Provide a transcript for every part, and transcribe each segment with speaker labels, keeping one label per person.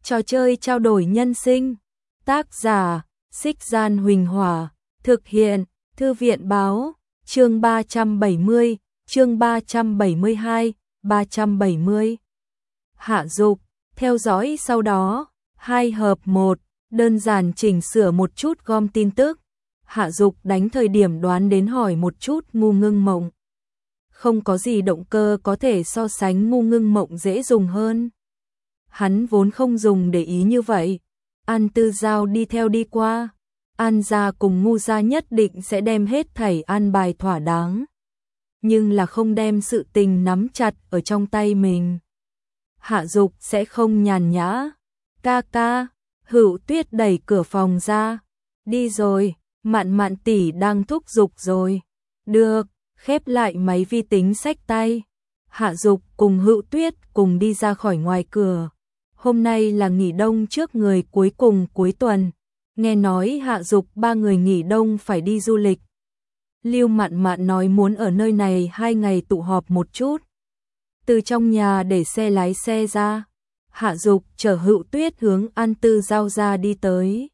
Speaker 1: Trò chơi trao đổi nhân sinh. Tác giả: Xích Gian Huỳnh Hỏa. Thực hiện: Thư viện báo. Chương 370, chương 372, 370. Hạ Dục, theo dõi sau đó, 2 hợp 1, đơn giản chỉnh sửa một chút gom tin tức. Hạ Dục đánh thời điểm đoán đến hỏi một chút Ngu Ngưng Mộng. Không có gì động cơ có thể so sánh Ngu Ngưng Mộng dễ dùng hơn. Hắn vốn không dùng để ý như vậy. An Tư Giao đi theo đi qua. An gia cùng Ngu gia nhất định sẽ đem hết thảy an bài thỏa đáng. Nhưng là không đem sự tình nắm chặt ở trong tay mình. Hạ Dục sẽ không nhàn nhã. Ca ca, Hữu Tuyết đẩy cửa phòng ra. Đi rồi, Mạn Mạn tỷ đang thúc giục rồi. Được, khép lại máy vi tính xách tay. Hạ Dục cùng Hữu Tuyết cùng đi ra khỏi ngoài cửa. Hôm nay là nghỉ đông trước người cuối cùng cuối tuần. Nghe nói Hạ Dục 3 người nghỉ đông phải đi du lịch. Lưu Mạn Mạn nói muốn ở nơi này 2 ngày tụ họp một chút. Từ trong nhà để xe lái xe ra. Hạ Dục chở Hữu Tuyết hướng An Tư Giao ra đi tới.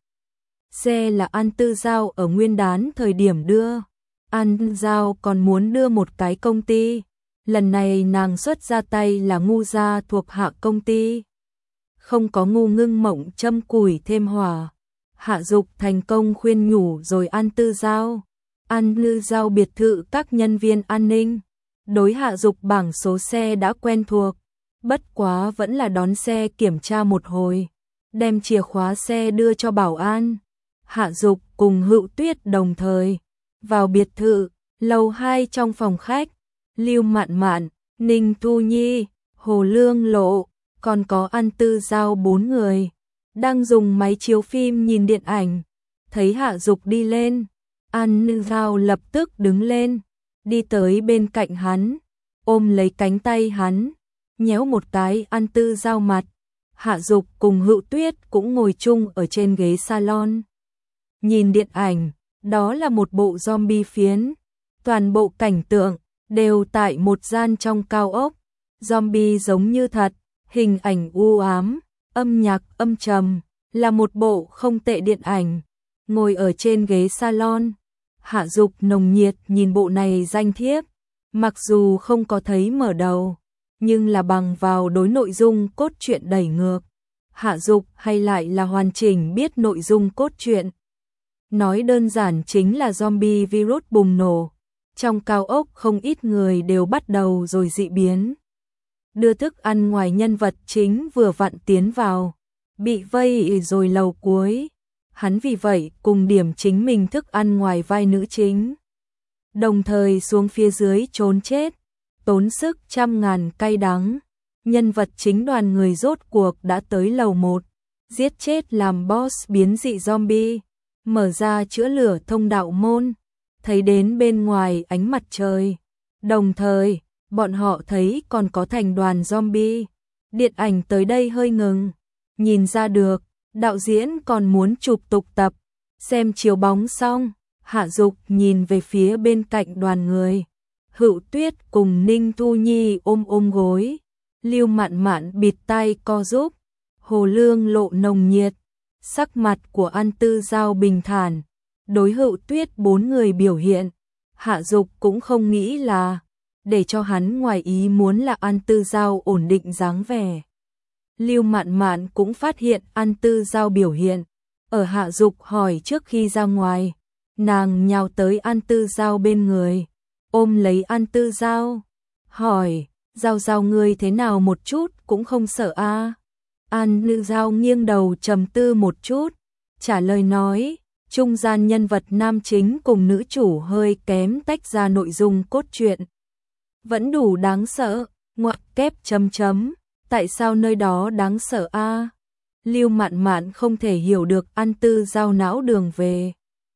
Speaker 1: Xe là An Tư Giao ở Nguyên Đán thời điểm đưa. An Tư Giao còn muốn đưa một cái công ty. Lần này nàng xuất ra tay là Ngu gia thuộc Hạ công ty. Không có Ngu Ngưng Mộng châm củi thêm hỏa. Hạ Dục thành công khuyên nhủ rồi An Tư Giao. An Tư Giao biệt thự các nhân viên an ninh. Đối Hạ Dục bảng số xe đã quen thuộc. Bất quá vẫn là đón xe kiểm tra một hồi. Đem chìa khóa xe đưa cho bảo an. Hạ Dục cùng Hữu Tuyết đồng thời. Vào biệt thự, lầu 2 trong phòng khách. Lưu Mạn Mạn, Ninh Thu Nhi, Hồ Lương Lộ, còn có An Tư Giao 4 người. Đang dùng máy chiếu phim nhìn điện ảnh. Thấy Hạ Dục đi lên. An Tư Giao lập tức đứng lên. Đi tới bên cạnh hắn. Ôm lấy cánh tay hắn. Nhéo một cái An Tư Giao mặt. Hạ Dục cùng Hữu Tuyết cũng ngồi chung ở trên ghế salon. Nhìn điện ảnh. Đó là một bộ zombie phiến. Toàn bộ cảnh tượng đều tại một gian trong cao ốc. Zombie giống như thật. Hình ảnh u ám. Âm nhạc âm trầm. Là một bộ không tệ điện ảnh. Ngồi ở trên ghế salon. Hạ Dục nồng nhiệt nhìn bộ này danh thiếp. Mặc dù không có thấy mở đầu. Nhưng là bằng vào đối nội dung cốt truyện đẩy ngược. Hạ Dục hay lại là hoàn chỉnh biết nội dung cốt truyện. Nói đơn giản chính là zombie virus bùng nổ. Trong cao ốc không ít người đều bắt đầu rồi dị biến. Đưa thức ăn ngoài nhân vật chính vừa vặn tiến vào. Bị vây rồi lầu cuối. Hắn vì vậy cùng điểm chính mình thức ăn ngoài vai nữ chính. Đồng thời xuống phía dưới trốn chết. Tốn sức trăm ngàn cay đắng. Nhân vật chính đoàn người rốt cuộc đã tới lầu 1. Giết chết làm boss biến dị zombie. Mở ra chữa lửa thông đạo môn. Thấy đến bên ngoài ánh mặt trời. Đồng thời, bọn họ thấy còn có thành đoàn zombie. Điện ảnh tới đây hơi ngừng. Nhìn ra được, đạo diễn còn muốn chụp tục tập. Xem chiếu bóng xong, Hạ Dục nhìn về phía bên cạnh đoàn người. Hữu Tuyết cùng Ninh Thu Nhi ôm gối. Lưu Mạn Mạn bịt tai co giúp. Hồ Lương Lộ nồng nhiệt. Sắc mặt của An Tư Giao bình thản. Đối Hữu Tuyết 4 người biểu hiện. Hạ Dục cũng không nghĩ là để cho hắn ngoài ý muốn là An Tư Giao ổn định dáng vẻ. Lưu Mạn Mạn cũng phát hiện An Tư Giao biểu hiện. Ở Hạ Dục hỏi trước khi ra ngoài. Nàng nhào tới An Tư Giao bên người. Ôm lấy An Tư Giao. Hỏi, Giao ngươi thế nào một chút cũng không sợ a? An Tư Giao nghiêng đầu trầm tư một chút. Trả lời nói, trung gian nhân vật nam chính cùng nữ chủ hơi kém tách ra nội dung cốt truyện. Vẫn đủ đáng sợ, ngoặc kép chấm chấm. Tại sao nơi đó đáng sợ a? Lưu Mạn Mạn không thể hiểu được An Tư Giao não đường về.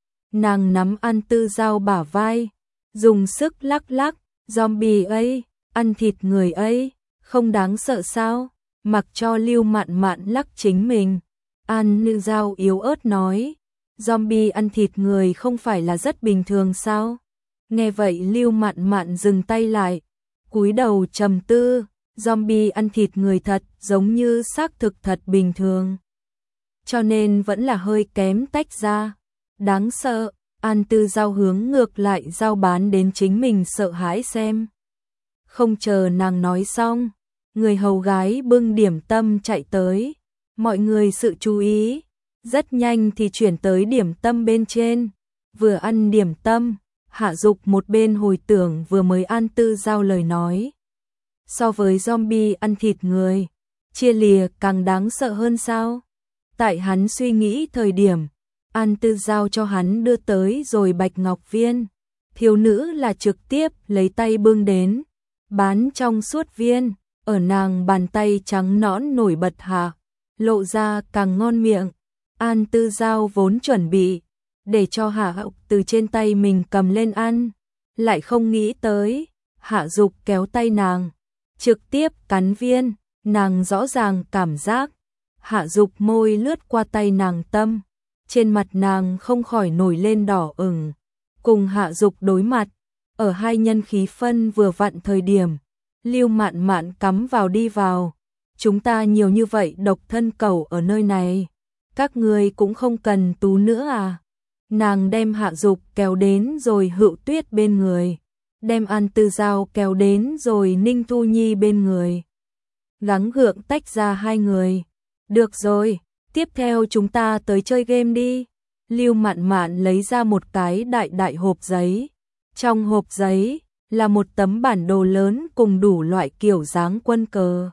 Speaker 1: Nàng nắm An Tư Giao bả vai, dùng sức lắc lắc, zombie ấy, ăn thịt người ấy, không đáng sợ sao? Mặc cho Lưu Mạn Mạn lắc chính mình. An Tư Giao yếu ớt nói, zombie ăn thịt người không phải là rất bình thường sao? Nghe vậy Lưu Mạn Mạn dừng tay lại, cúi đầu trầm tư, zombie ăn thịt người thật giống như xác thực thật bình thường. Cho nên vẫn là hơi kém tách ra. Đáng sợ, An Tư Giao hướng ngược lại giao bán đến chính mình sợ hãi xem. Không chờ nàng nói xong, người hầu gái bưng điểm tâm chạy tới. Mọi người sự chú ý, rất nhanh thì chuyển tới điểm tâm bên trên. Vừa ăn điểm tâm, Hạ Dục một bên hồi tưởng vừa mới An Tư Giao lời nói. So với zombie ăn thịt người, chia lìa càng đáng sợ hơn sao? Tại hắn suy nghĩ thời điểm, An Tư Giao cho hắn đưa tới rồi bạch ngọc viên. Thiếu nữ là trực tiếp lấy tay bưng đến, bán trong suốt viên, ở nàng bàn tay trắng nõn nổi bật hạ, lộ ra càng ngon miệng. An Tư Giao vốn chuẩn bị để cho Hạ Dục từ trên tay mình cầm lên ăn, lại không nghĩ tới, Hạ Dục kéo tay nàng, trực tiếp cắn viên, nàng rõ ràng cảm giác, Hạ Dục môi lướt qua tay nàng tâm, trên mặt nàng không khỏi nổi lên đỏ ửng. Cùng Hạ Dục đối mặt, ở hai nhân khí phân vừa vặn thời điểm, Lưu Mạn Mạn cắm vào đi vào. Chúng ta nhiều như vậy độc thân cẩu ở nơi này, các người cũng không cần tú nữa à? Nàng đem Hạ Dục kéo đến rồi Hựu Tuyết bên người, đem An Tư Giao kéo đến rồi Ninh Thu Nhi bên người. Gắng gượng tách ra hai người. Được rồi, tiếp theo chúng ta tới chơi game đi. Lưu Mạn Mạn lấy ra một cái đại hộp giấy. Trong hộp giấy là một tấm bản đồ lớn cùng đủ loại kiểu dáng quân cờ.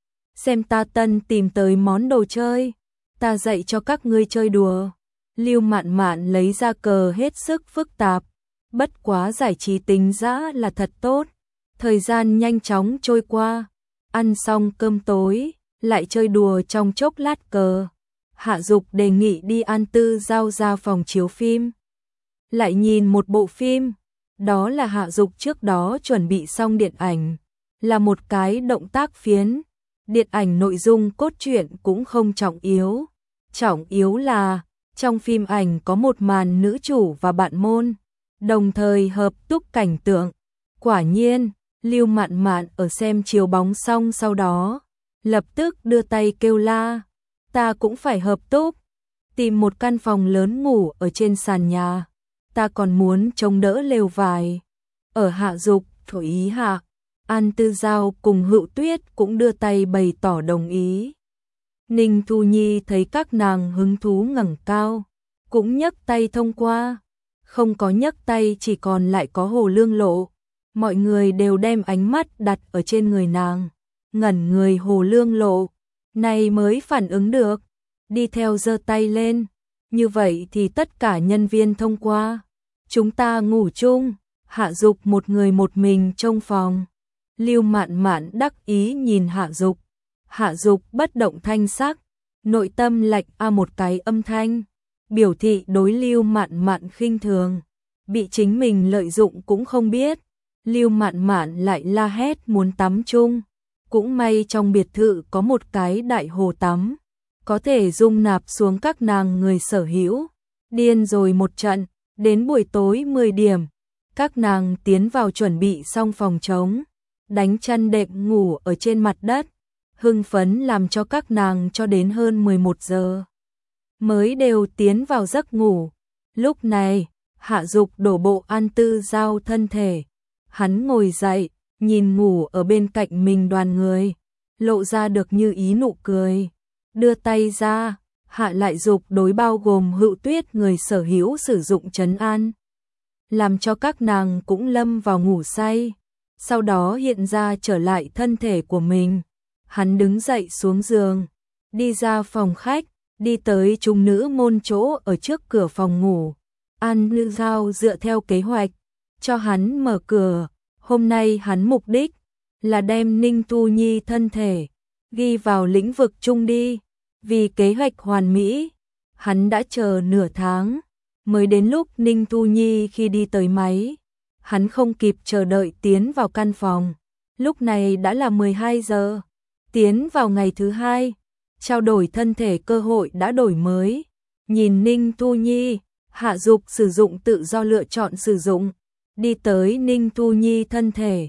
Speaker 1: Xem ta tân tìm tới món đồ chơi, ta dạy cho các ngươi chơi đùa. Lưu Mạn Mạn lấy ra cờ hết sức phức tạp, bất quá giải trí tính dã là thật tốt. Thời gian nhanh chóng trôi qua, ăn xong cơm tối, lại chơi đùa trong chốc lát cờ. Hạ Dục đề nghị đi An Tư Giao ra phòng chiếu phim, lại nhìn một bộ phim. Đó là Hạ Dục trước đó chuẩn bị xong điện ảnh, là một cái động tác phiến. Điện ảnh nội dung cốt truyện cũng không trọng yếu. Trọng yếu là, trong phim ảnh có một màn nữ chủ và bạn môn, đồng thời hợp túc cảnh tượng. Quả nhiên, Lưu Mạn Mạn ở xem chiếu bóng xong sau đó, lập tức đưa tay kêu la, ta cũng phải hợp túc. Tìm một căn phòng lớn ngủ ở trên sàn nhà, ta còn muốn chống đỡ lều vải. Ở Hạ Dục thổi ý hạ, An Tư Giao cùng Hựu Tuyết cũng đưa tay bày tỏ đồng ý. Ninh Thu Nhi thấy các nàng hứng thú ngẩng cao, cũng nhấc tay thông qua. Không có nhấc tay chỉ còn lại có Hồ Lương Lộ. Mọi người đều đem ánh mắt đặt ở trên người nàng. Ngẩn người Hồ Lương Lộ này mới phản ứng được, đi theo giơ tay lên. Như vậy thì tất cả nhân viên thông qua. Chúng ta ngủ chung. Hạ Dục một người một mình trong phòng. Lưu Mạn Mạn đắc ý nhìn Hạ Dục. Hạ Dục bất động thanh sắc, nội tâm lạnh một cái âm thanh, biểu thị đối Lưu Mạn Mạn khinh thường, bị chính mình lợi dụng cũng không biết. Lưu Mạn Mạn lại la hét muốn tắm chung, cũng may trong biệt thự có một cái đại hồ tắm, có thể dung nạp xuống các nàng người sở hữu. Điên rồi một trận, đến buổi tối 10 điểm, các nàng tiến vào chuẩn bị xong phòng trống, đánh chăn đệm ngủ ở trên mặt đất. Hưng phấn làm cho các nàng cho đến hơn 11 giờ mới đều tiến vào giấc ngủ. Lúc này, Hạ Dục đổ bộ An Tư Giao thân thể. Hắn ngồi dậy, nhìn ngủ ở bên cạnh mình đoàn người, lộ ra được như ý nụ cười. Đưa tay ra, Hạ lại Dục đối bao gồm Hựu Tuyết người sở hữu sử dụng trấn an, làm cho các nàng cũng lâm vào ngủ say. Sau đó hiện ra trở lại thân thể của mình. Hắn đứng dậy xuống giường, đi ra phòng khách, đi tới trung nữ môn chỗ ở trước cửa phòng ngủ. An Tư Giao dựa theo kế hoạch, cho hắn mở cửa. Hôm nay hắn mục đích là đem Ninh Thu Nhi thân thể ghi vào lĩnh vực chung đi. Vì kế hoạch hoàn mỹ, hắn đã chờ nửa tháng, mới đến lúc Ninh Thu Nhi khi đi tới máy. Hắn không kịp chờ đợi tiến vào căn phòng. Lúc này đã là 12 giờ. Tiến vào ngày thứ hai, trao đổi thân thể cơ hội đã đổi mới. Nhìn Ninh Thu Nhi, Hạ Dục sử dụng tự do lựa chọn sử dụng, đi tới Ninh Thu Nhi thân thể,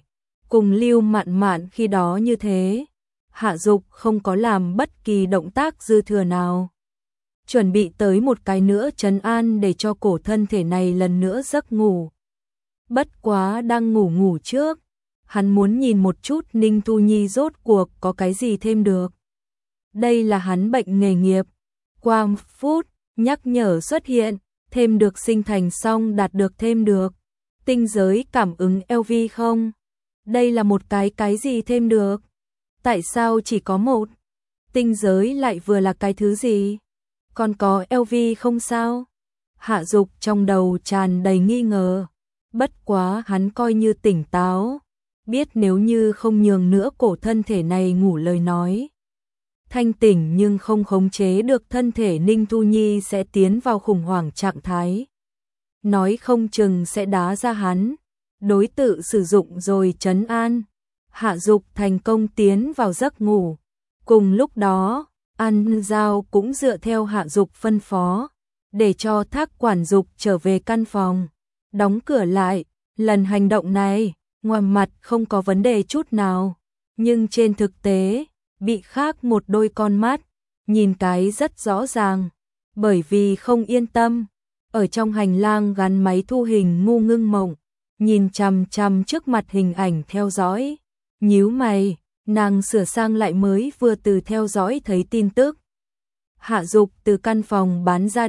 Speaker 1: cùng Lưu Mạn Mạn khi đó như thế. Hạ Dục không có làm bất kỳ động tác dư thừa nào. Chuẩn bị tới một cái nữa trấn an để cho cổ thân thể này lần nữa giấc ngủ. Bất quá đang ngủ trước, hắn muốn nhìn một chút Ninh Thu Nhi rốt cuộc có cái gì thêm được. Đây là hắn bệnh nghề nghiệp. Qua một phút, nhắc nhở xuất hiện, thêm được sinh thành xong đạt được thêm được. Tinh giới cảm ứng LV không? Đây là một cái gì thêm được? Tại sao chỉ có một? Tinh giới lại vừa là cái thứ gì? Còn có LV không sao? Hạ Dục trong đầu tràn đầy nghi ngờ. Bất quá hắn coi như tỉnh táo, biết nếu như không nhường nữa cổ thân thể này ngủ lời nói. Thanh tỉnh nhưng không khống chế được thân thể Ninh Thu Nhi sẽ tiến vào khủng hoảng trạng thái. Nói không chừng sẽ đá ra hắn. Đối tự sử dụng rồi trấn an. Hạ Dục thành công tiến vào giấc ngủ. Cùng lúc đó, An Giao cũng dựa theo Hạ Dục phân phó, để cho Thác quản dục trở về căn phòng, đóng cửa lại. Lần hành động này, ngoài mặt không có vấn đề chút nào, nhưng trên thực tế, bị khác một đôi con mắt, nhìn cái rất rõ ràng, bởi vì không yên tâm. Ở trong hành lang gắn máy thu hình Ngu Ngưng Mộng, nhìn chằm chằm trước mặt hình ảnh theo dõi, nhíu mày, nàng sửa sang lại mới vừa từ theo dõi thấy tin tức. Hạ Dục từ căn phòng bán ra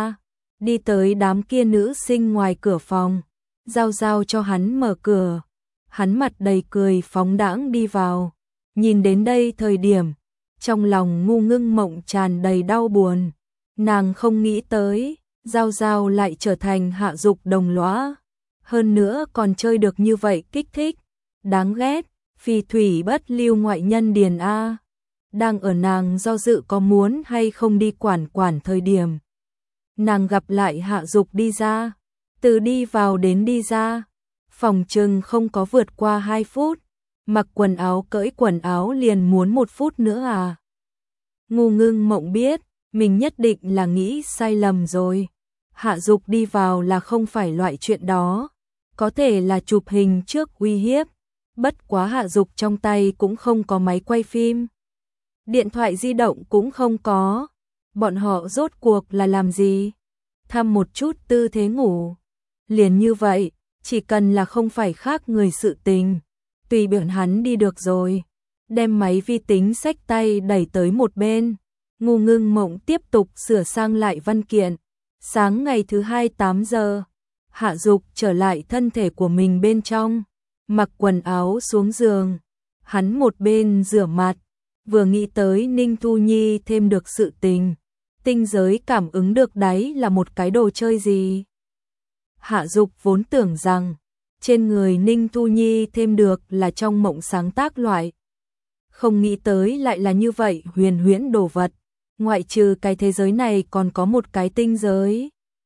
Speaker 1: đi tới đám kia nữ sinh ngoài cửa phòng, giao cho hắn mở cửa. Hắn mặt đầy cười phóng đãng đi vào. Nhìn đến đây thời điểm, trong lòng Ngu Ngưng Mộng tràn đầy đau buồn. Nàng không nghĩ tới, Giao lại trở thành Hạ Dục đồng lõa. Hơn nữa còn chơi được như vậy kích thích. Đáng ghét, phì thủy bất lưu ngoại nhân Điền A. Đang ở nàng do dự có muốn hay không đi quản thời điểm. Nàng gặp lại Hạ Dục đi ra. Từ đi vào đến đi ra, phòng chừng không có vượt qua 2 phút. Mặc quần áo cởi quần áo liền muốn 1 phút nữa à. Ngu Ngưng Mộng biết, mình nhất định là nghĩ sai lầm rồi. Hạ Dục đi vào là không phải loại chuyện đó. Có thể là chụp hình trước uy hiếp. Bất quá Hạ Dục trong tay cũng không có máy quay phim. Điện thoại di động cũng không có. Bọn họ rốt cuộc là làm gì? Thăm một chút tư thế ngủ. Liền như vậy, chỉ cần là không phải khác người sự tình. Tùy biển hắn đi được rồi. Đem máy vi tính xách tay đẩy tới một bên. Ngu Ngưng Mộng tiếp tục sửa sang lại văn kiện. Sáng ngày thứ 2 8 giờ, Hạ Dục trở lại thân thể của mình bên trong, mặc quần áo xuống giường. Hắn một bên rửa mặt, vừa nghĩ tới Ninh Thu Nhi thêm được sự tình. Tinh giới cảm ứng được đấy là một cái đồ chơi gì? Hạ Dục vốn tưởng rằng trên người Ninh Thu Nhi thêm được là trong mộng sáng tác loại. Không nghĩ tới lại là như vậy huyền huyễn đồ vật. Ngoại trừ cái thế giới này còn có một cái tinh giới.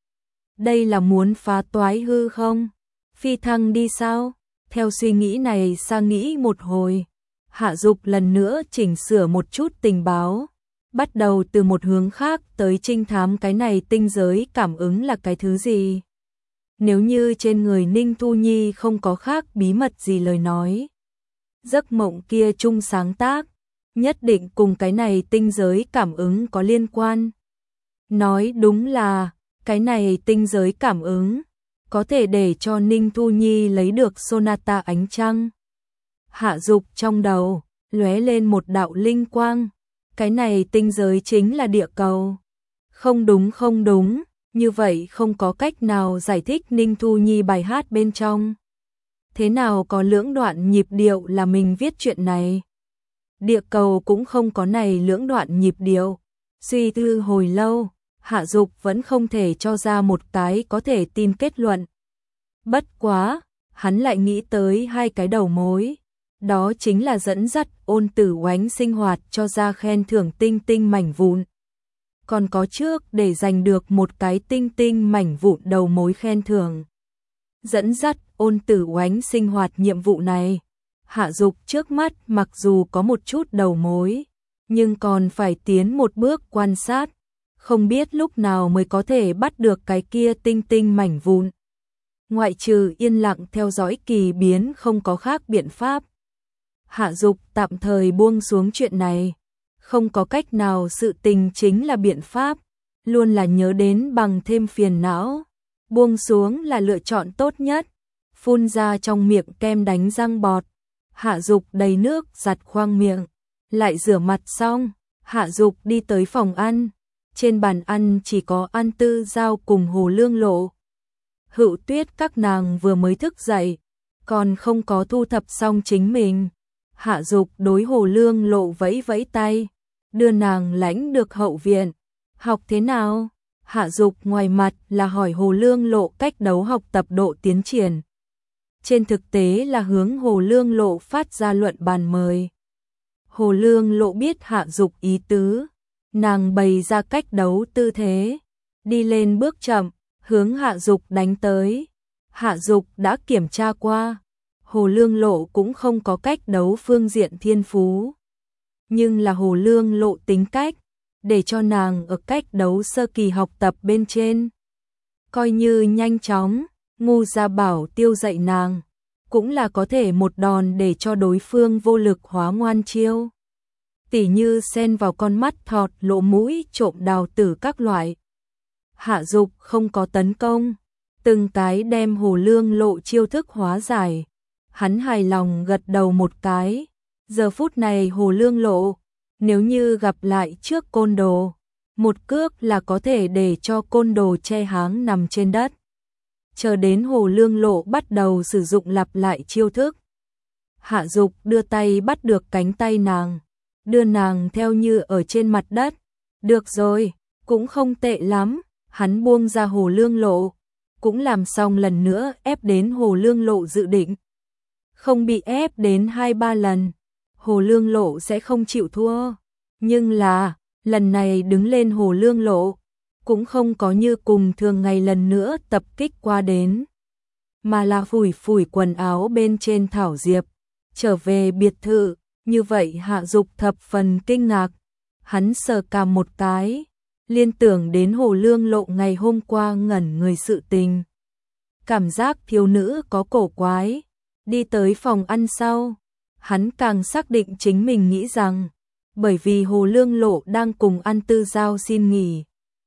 Speaker 1: Đây là muốn phá toái hư không? Phi thăng đi sao? Theo suy nghĩ này sang nghĩ một hồi, Hạ Dục lần nữa chỉnh sửa một chút tình báo. Bắt đầu từ một hướng khác tới trinh thám cái này tinh giới cảm ứng là cái thứ gì. Nếu như trên người Ninh Thu Nhi không có khác bí mật gì lời nói, giấc mộng kia chung sáng tác, nhất định cùng cái này tinh giới cảm ứng có liên quan. Nói đúng là, cái này tinh giới cảm ứng, có thể để cho Ninh Thu Nhi lấy được Sonata ánh trăng. Hạ Dục trong đầu, lóe lên một đạo linh quang. Cái này tinh giới chính là địa cầu. Không đúng, như vậy không có cách nào giải thích Ninh Thu Nhi bài hát bên trong. Thế nào có lưỡng đoạn nhịp điệu là mình viết chuyện này? Địa cầu cũng không có này lưỡng đoạn nhịp điệu. Suy tư hồi lâu, Hạ Dục vẫn không thể cho ra một cái có thể tin kết luận. Bất quá, hắn lại nghĩ tới 2 cái đầu mối. Đó chính là dẫn dắt Ôn Tử Oánh sinh hoạt cho ra khen thưởng tinh mảnh vụn. Còn có trước để giành được một cái tinh mảnh vụn đầu mối khen thưởng. Dẫn dắt Ôn Tử Oánh sinh hoạt nhiệm vụ này, Hạ Dục trước mắt mặc dù có một chút đầu mối, nhưng còn phải tiến một bước quan sát, không biết lúc nào mới có thể bắt được cái kia tinh mảnh vụn. ngoại trừ yên lặng theo dõi kỳ biến không có khác biện pháp. Hạ Dục tạm thời buông xuống chuyện này, không có cách nào, sự tình chính là biện pháp, luôn là nhớ đến bằng thêm phiền não, buông xuống là lựa chọn tốt nhất. Phun ra trong miệng kem đánh răng bọt, Hạ Dục đầy nước giặt khoang miệng, lại rửa mặt xong, Hạ Dục đi tới phòng ăn. Trên bàn ăn chỉ có An Tư Giao cùng Hồ Lương Lộ. Hữu Tuyết các nàng vừa mới thức dậy, còn không có thu thập xong chính mình. Hạ Dục đối Hồ Lương Lộ vẫy vẫy tay, đưa nàng lãnh được hậu viện. Học thế nào? Hạ Dục ngoài mặt là hỏi Hồ Lương Lộ cách đấu học tập độ tiến triển. Trên thực tế là hướng Hồ Lương Lộ phát ra luận bàn mời. Hồ Lương Lộ biết Hạ Dục ý tứ, nàng bày ra cách đấu tư thế, đi lên bước chậm, hướng Hạ Dục đánh tới. Hạ Dục đã kiểm tra qua, Hồ Lương Lộ cũng không có cách đấu phương diện thiên phú. Nhưng là Hồ Lương Lộ tính cách, để cho nàng ở cách đấu sơ kỳ học tập bên trên. Coi như nhanh chóng, Ngu Gia Bảo tiêu dạy nàng, cũng là có thể một đòn để cho đối phương vô lực hóa ngoan chiêu. Tỉ như xen vào con mắt thọt lỗ mũi trộm đào tử các loại. Hạ Dục không có tấn công, từng cái đem Hồ Lương Lộ chiêu thức hóa giải. Hắn hài lòng gật đầu một cái. Giờ phút này Hồ Lương Lộ, nếu như gặp lại trước côn đồ, một cước là có thể để cho côn đồ che háng nằm trên đất. Chờ đến Hồ Lương Lộ bắt đầu sử dụng lặp lại chiêu thức, Hạ Dục đưa tay bắt được cánh tay nàng, đưa nàng theo như ở trên mặt đất. Được rồi, cũng không tệ lắm. Hắn buông ra Hồ Lương Lộ, cũng làm xong lần nữa ép đến Hồ Lương Lộ dự định. Không bị ép đến 2-3 lần, Hồ Lương Lộ sẽ không chịu thua. Nhưng là, lần này đứng lên Hồ Lương Lộ, cũng không có như cùng thường ngày lần nữa tập kích qua đến, mà là phủi phủi quần áo bên trên thảo diệp, trở về biệt thự. Như vậy Hạ Dục thập phần kinh ngạc, hắn sờ cằm một cái, liên tưởng đến Hồ Lương Lộ ngày hôm qua ngẩn người sự tình. Cảm giác thiếu nữ có cổ quái. Đi tới phòng ăn sau, hắn càng xác định chính mình nghĩ rằng, bởi vì Hồ Lương Lộ đang cùng An Tư Giao xin nghỉ,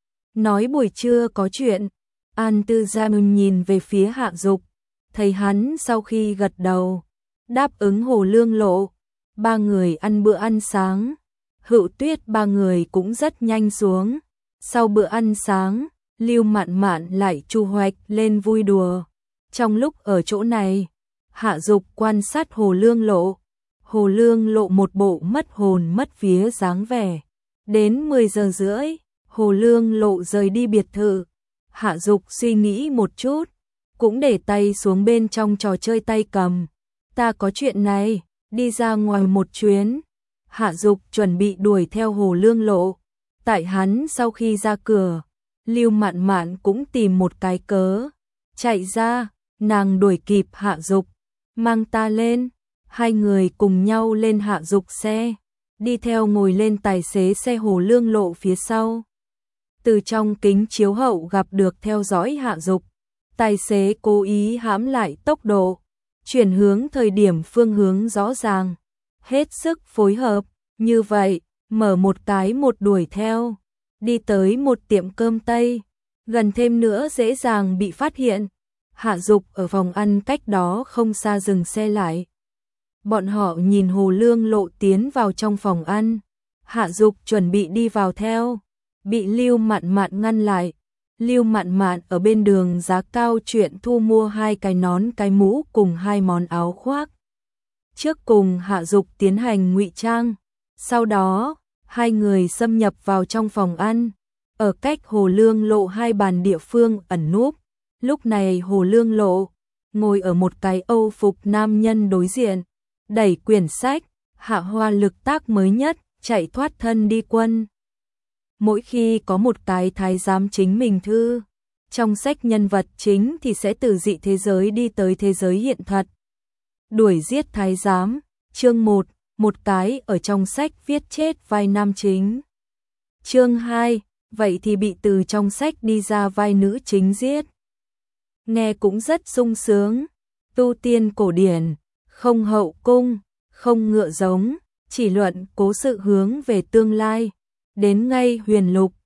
Speaker 1: nói buổi trưa có chuyện. An Tư Giao nhìn về phía Hạ Dục, thấy hắn sau khi gật đầu, đáp ứng Hồ Lương Lộ. Ba người ăn bữa ăn sáng, Hữu Tuyết ba người cũng rất nhanh xuống. Sau bữa ăn sáng, Lưu Mạn Mạn lại chu hoạch lên vui đùa. Trong lúc ở chỗ này, Hạ Dục quan sát Hồ Lương Lộ. Hồ Lương Lộ một bộ mất hồn mất vía dáng vẻ. Đến 10 giờ rưỡi, Hồ Lương Lộ rời đi biệt thự. Hạ Dục suy nghĩ một chút, cũng để tay xuống bên trong trò chơi tay cầm. Ta có chuyện này, đi ra ngoài một chuyến. Hạ Dục chuẩn bị đuổi theo Hồ Lương Lộ. Tại hắn sau khi ra cửa, Lưu Mạn Mạn cũng tìm một cái cớ chạy ra. Nàng đuổi kịp Hạ Dục, mang ta lên. Hai người cùng nhau lên Hạ Dục xe, đi theo ngồi lên tài xế xe Hồ Lương Lộ phía sau. Từ trong kính chiếu hậu gặp được theo dõi Hạ Dục, tài xế cố ý hãm lại tốc độ, chuyển hướng thời điểm phương hướng rõ ràng, hết sức phối hợp. Như vậy, mở một cái một đuổi theo, đi tới một tiệm cơm Tây, gần thêm nữa dễ dàng bị phát hiện. Hạ Dục ở phòng ăn cách đó không xa dừng xe lại. Bọn họ nhìn Hồ Lương Lộ tiến vào trong phòng ăn. Hạ Dục chuẩn bị đi vào theo, bị Lưu Mạn Mạn ngăn lại. Lưu Mạn Mạn ở bên đường giá cao chuyện thu mua 2 cái nón cái mũ cùng 2 món áo khoác. Trước cùng Hạ Dục tiến hành ngụy trang, sau đó, hai người xâm nhập vào trong phòng ăn, ở cách Hồ Lương Lộ 2 bàn địa phương ẩn núp. Lúc này Hồ Lương Lộ ngồi ở một cái Âu phục nam nhân đối diện, đẩy quyển sách Hạ Hoa lực tác mới nhất, chạy thoát thân đi quân. Mỗi khi có một cái thái giám chính mình thư, trong sách nhân vật chính thì sẽ từ dị thế giới đi tới thế giới hiện thật. Đuổi giết thái giám, chương 1, một cái ở trong sách viết chết vai nam chính. Chương 2, vậy thì bị từ trong sách đi ra vai nữ chính giết. nghe cũng rất sung sướng. Tu tiên cổ điển, không hậu cung, không ngựa giống, chỉ luận cố sự hướng về tương lai. Đến ngay huyền lục,